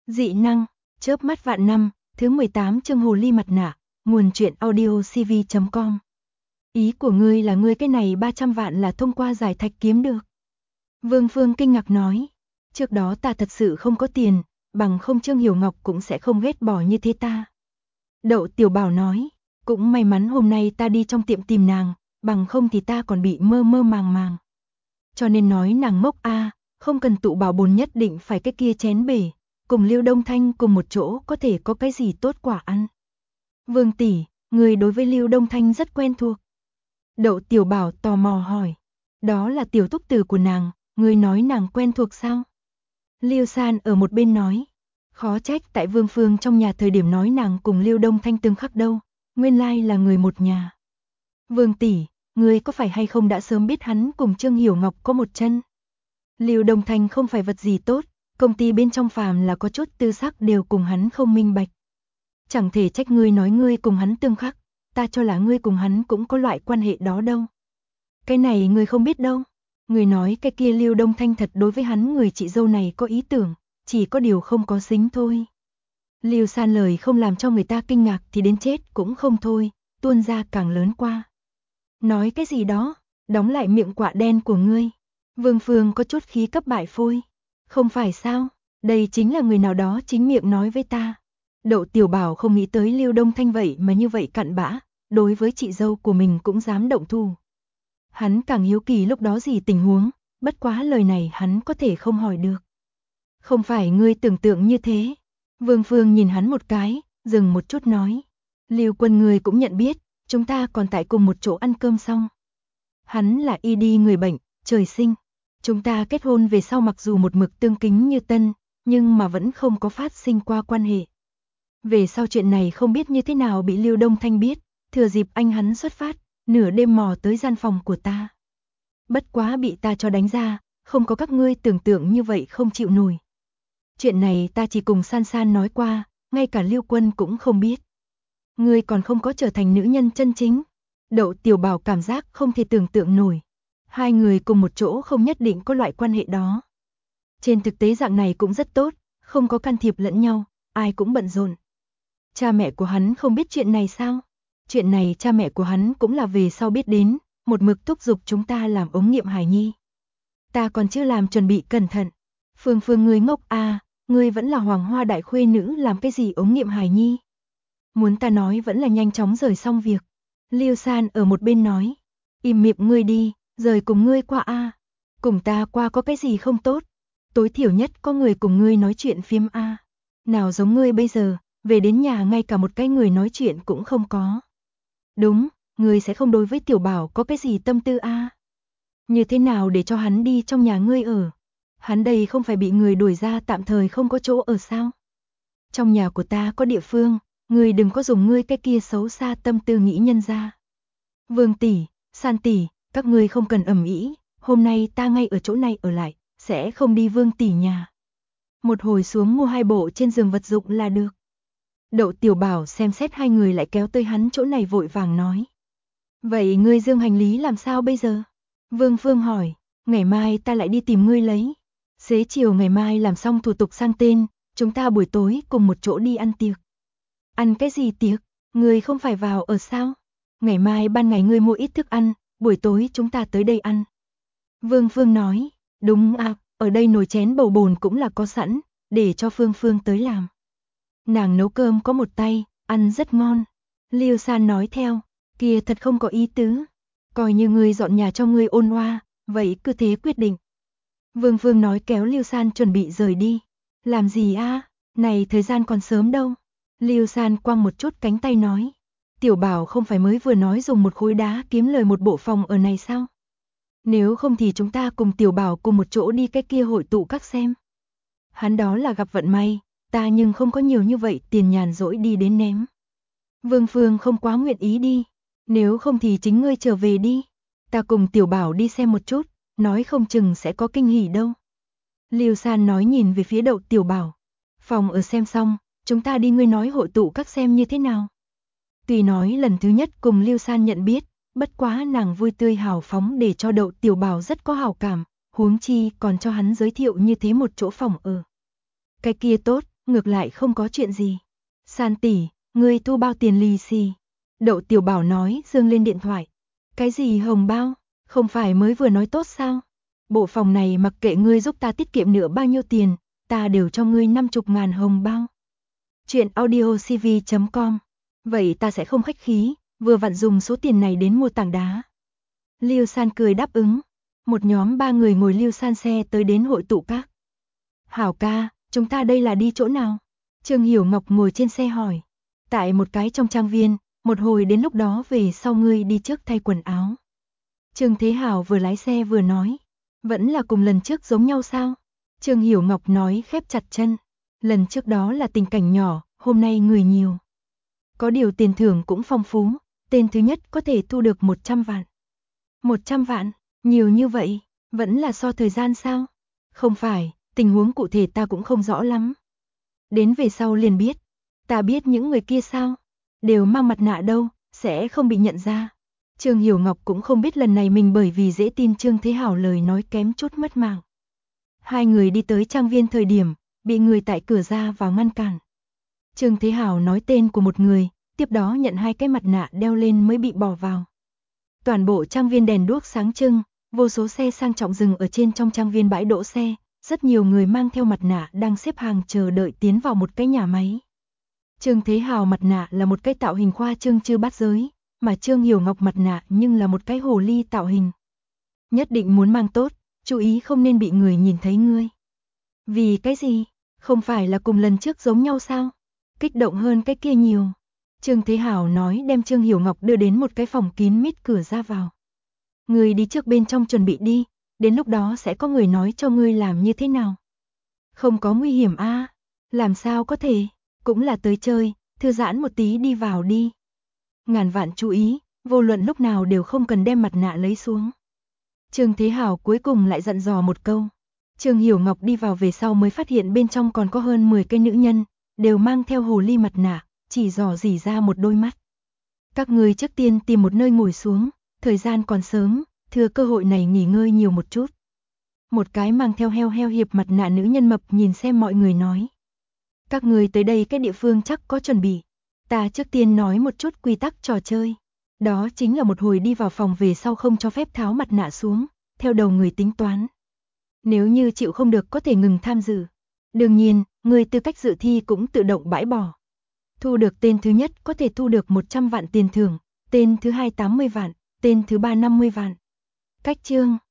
Dị năng, chớp mắt vạn năm, thứ 18 chương hồ ly mặt nạ, nguồn truyện audio cv.com. Ý của ngươi là ngươi cái này 300 vạn là thông qua giải thạch kiếm được. Vương Phương kinh ngạc nói, trước đó ta thật sự không có tiền, bằng không Trương Hiểu Ngọc cũng sẽ không ghét bỏ như thế ta. Đậu Tiểu Bảo nói, cũng may mắn hôm nay ta đi trong tiệm tìm nàng, bằng không thì ta còn bị mơ mơ màng màng. Cho nên nói nàng ngốc a, không cần tụ bảo bồn nhất định phải cái kia chén bể, cùng Lưu Đông Thanh cùng một chỗ có thể có cái gì tốt quả ăn. Vương tỷ, người đối với Lưu Đông Thanh rất quen thuộc. Đậu Tiểu Bảo tò mò hỏi, đó là tiểu thúc tử của nàng, người nói nàng quen thuộc sao? Lưu San ở một bên nói, khó trách tại Vương Phương trong nhà thời điểm nói nàng cùng Lưu Đông Thanh tương khắc đâu, nguyên lai là người một nhà. Vương tỷ, người có phải hay không đã sớm biết hắn cùng Trương Hiểu Ngọc có một chân? Lưu Đông Thanh không phải vật gì tốt, công ty bên trong phàm là có chút tư sắc đều cùng hắn không minh bạch. Chẳng thể trách ngươi nói ngươi cùng hắn tương khắc, ta cho là ngươi cùng hắn cũng có loại quan hệ đó đâu. Cái này ngươi không biết đâu. Ngươi nói cái kia Lưu Đông Thanh thật đối với hắn người chị dâu này có ý tưởng, chỉ có điều không có xính thôi. Lưu San lời không làm cho người ta kinh ngạc thì đến chết cũng không thôi, tuôn ra càng lớn qua. Nói cái gì đó, đóng lại miệng quạ đen của ngươi. Vương Phương có chút khí cấp bại phôi. Không phải sao, đây chính là người nào đó chính miệng nói với ta. Đậu Tiểu Bảo không nghĩ tới Lưu Đông Thanh vậy mà như vậy cặn bã, đối với chị dâu của mình cũng dám động thủ. Hắn càng hiếu kỳ lúc đó gì tình huống, bất quá lời này hắn có thể không hỏi được. Không phải ngươi tưởng tượng như thế. Vương Phương nhìn hắn một cái, dừng một chút nói. Lưu Quân ngươi cũng nhận biết, chúng ta còn tại cùng một chỗ ăn cơm xong. Hắn là y đi người bệnh, trời sinh. Chúng ta kết hôn về sau mặc dù một mực tương kính như tân, nhưng mà vẫn không có phát sinh qua quan hệ. Về sau chuyện này không biết như thế nào bị Lưu Đông Thanh biết, thừa dịp anh hắn xuất phát, nửa đêm mò tới gian phòng của ta. Bất quá bị ta cho đánh ra, không có các ngươi tưởng tượng như vậy không chịu nổi. Chuyện này ta chỉ cùng San San nói qua, ngay cả Lưu Quân cũng không biết. Ngươi còn không có trở thành nữ nhân chân chính. Đậu Tiểu Bảo cảm giác không thể tưởng tượng nổi. Hai người cùng một chỗ không nhất định có loại quan hệ đó. Trên thực tế dạng này cũng rất tốt, không có can thiệp lẫn nhau, ai cũng bận rộn. Cha mẹ của hắn không biết chuyện này sao? Chuyện này cha mẹ của hắn cũng là về sau biết đến, một mực thúc giục chúng ta làm ống nghiệm hài nhi. Ta còn chưa làm chuẩn bị cẩn thận. Phương Phương ngươi ngốc a, ngươi vẫn là hoàng hoa đại khuê nữ làm cái gì ống nghiệm hài nhi? Muốn ta nói vẫn là nhanh chóng rời xong việc. Lưu San ở một bên nói, im miệng ngươi đi, rời cùng ngươi qua a. Cùng ta qua có cái gì không tốt? Tối thiểu nhất có người cùng ngươi nói chuyện phiếm a. Nào giống ngươi bây giờ, về đến nhà ngay cả một cái người nói chuyện cũng không có. Đúng, ngươi sẽ không đối với Tiểu Bảo có cái gì tâm tư a. Như thế nào để cho hắn đi trong nhà ngươi ở? Hắn đây không phải bị người đuổi ra tạm thời không có chỗ ở sao? Trong nhà của ta có địa phương, ngươi đừng có dùng ngươi cái kia xấu xa tâm tư nghĩ nhân ra. Vương tỷ, San tỷ, các ngươi không cần ầm ĩ, hôm nay ta ngay ở chỗ này ở lại, sẽ không đi Vương tỷ nhà. Một hồi xuống mua 2 bộ trên giường vật dụng là được. Đậu Tiểu Bảo xem xét hai người lại kéo tới hắn chỗ này vội vàng nói. Vậy ngươi dương hành lý làm sao bây giờ? Vương Phương hỏi, ngày mai ta lại đi tìm ngươi lấy. Xế chiều ngày mai làm xong thủ tục sang tên, chúng ta buổi tối cùng một chỗ đi ăn tiệc. Ăn cái gì tiệc? Ngươi không phải vào ở sao? Ngày mai ban ngày ngươi mua ít thức ăn, buổi tối chúng ta tới đây ăn. Vương Phương nói, đúng à, ở đây nồi chén bầu bồn cũng là có sẵn, để cho Phương Phương tới làm. Nàng nấu cơm có một tay, ăn rất ngon. Lưu San nói theo, kia thật không có ý tứ. Coi như ngươi dọn nhà cho ngươi ôn oa, vậy cứ thế quyết định. Vương Phương nói kéo Lưu San chuẩn bị rời đi. Làm gì a? Này thời gian còn sớm đâu. Lưu San quăng một chút cánh tay nói. Tiểu Bảo không phải mới vừa nói dùng một khối đá kiếm lời một bộ phòng ở này sao? Nếu không thì chúng ta cùng Tiểu Bảo cùng một chỗ đi cái kia hội tụ các xem. Hắn đó là gặp vận may, ta nhưng không có nhiều như vậy tiền nhàn rỗi đi đến ném. Vương Phương không quá nguyện ý đi. Nếu không thì chính ngươi trở về đi. Ta cùng Tiểu Bảo đi xem một chút, nói không chừng sẽ có kinh hỉ đâu. Lưu San nói nhìn về phía Đậu Tiểu Bảo. Phòng ở xem xong, chúng ta đi ngươi nói hội tụ các xem như thế nào. Tuy nói lần thứ nhất cùng Lưu San nhận biết, bất quá nàng vui tươi hào phóng để cho Đậu Tiểu Bảo rất có hảo cảm, huống chi còn cho hắn giới thiệu như thế một chỗ phòng ở. Cái kia tốt, ngược lại không có chuyện gì. San tỷ, ngươi thu bao tiền lì xì? Đậu Tiểu Bảo nói dương lên điện thoại. Cái gì hồng bao, không phải mới vừa nói tốt sao? Bộ phòng này mặc kệ ngươi giúp ta tiết kiệm nữa bao nhiêu tiền, ta đều cho ngươi 50.000 hồng bao. Chuyện audiocv.com. Vậy ta sẽ không khách khí, vừa vặn dùng số tiền này đến mua tảng đá. Lưu San cười đáp ứng. Một nhóm 3 người ngồi Lưu San xe tới đến hội tụ các. Hảo ca, chúng ta đây là đi chỗ nào? Trương Hiểu Ngọc ngồi trên xe hỏi. Tại một cái trong trang viên, một hồi đến lúc đó về sau ngươi đi trước thay quần áo. Trương Thế Hảo vừa lái xe vừa nói. Vẫn là cùng lần trước giống nhau sao? Trương Hiểu Ngọc nói khép chặt chân. Lần trước đó là tình cảnh nhỏ, hôm nay người nhiều. Có điều tiền thưởng cũng phong phú, tên thứ nhất có thể thu được 100 vạn. 100 vạn, nhiều như vậy, vẫn là so thời gian sao? Không phải, tình huống cụ thể ta cũng không rõ lắm. Đến về sau liền biết, ta biết những người kia sao? Đều mang mặt nạ đâu, sẽ không bị nhận ra. Trương Hiểu Ngọc cũng không biết lần này mình bởi vì dễ tin Trương Thế Hảo lời nói kém chút mất mạng. Hai người đi tới trang viên thời điểm, bị người tại cửa ra vào ngăn cản. Trương Thế Hảo nói tên của một người, tiếp đó nhận 2 cái mặt nạ đeo lên mới bị bỏ vào. Toàn bộ trang viên đèn đuốc sáng trưng, vô số xe sang trọng dừng ở trên trong trang viên bãi đỗ xe, rất nhiều người mang theo mặt nạ đang xếp hàng chờ đợi tiến vào một cái nhà máy. Trương Thế Hào mặt nạ là một cái tạo hình khoa trương chưa bát giới, mà Trương Hiểu Ngọc mặt nạ nhưng là một cái hồ ly tạo hình. Nhất định muốn mang tốt, chú ý không nên bị người nhìn thấy ngươi. Vì cái gì? Không phải là cùng lần trước giống nhau sao? Kích động hơn cái kia nhiều. Trương Thế Hảo nói đem Trương Hiểu Ngọc đưa đến một cái phòng kín mít cửa ra vào. Ngươi đi trước bên trong chuẩn bị đi, đến lúc đó sẽ có người nói cho ngươi làm như thế nào. Không có nguy hiểm a? Làm sao có thể, cũng là tới chơi, thư giãn một tí đi vào đi. Ngàn vạn chú ý, vô luận lúc nào đều không cần đem mặt nạ lấy xuống. Trương Thế Hảo cuối cùng lại dặn dò một câu. Trương Hiểu Ngọc đi vào về sau mới phát hiện bên trong còn có hơn 10 cái nữ nhân, đều mang theo hồ ly mặt nạ, chỉ dò dỉ ra một đôi mắt. Các ngươi trước tiên tìm một nơi ngồi xuống, thời gian còn sớm, thừa cơ hội này nghỉ ngơi nhiều một chút. Một cái mang theo heo hiệp mặt nạ nữ nhân mập nhìn xem mọi người nói. Các ngươi tới đây cái địa phương chắc có chuẩn bị. Ta trước tiên nói một chút quy tắc trò chơi. Đó chính là một hồi đi vào phòng về sau không cho phép tháo mặt nạ xuống, theo đầu người tính toán. Nếu như chịu không được có thể ngừng tham dự. Đương nhiên, người tư cách dự thi cũng tự động bãi bỏ. Thu được tên thứ nhất có thể thu được 100 vạn tiền thưởng, tên thứ hai 80 vạn, tên thứ ba 50 vạn. Cách chương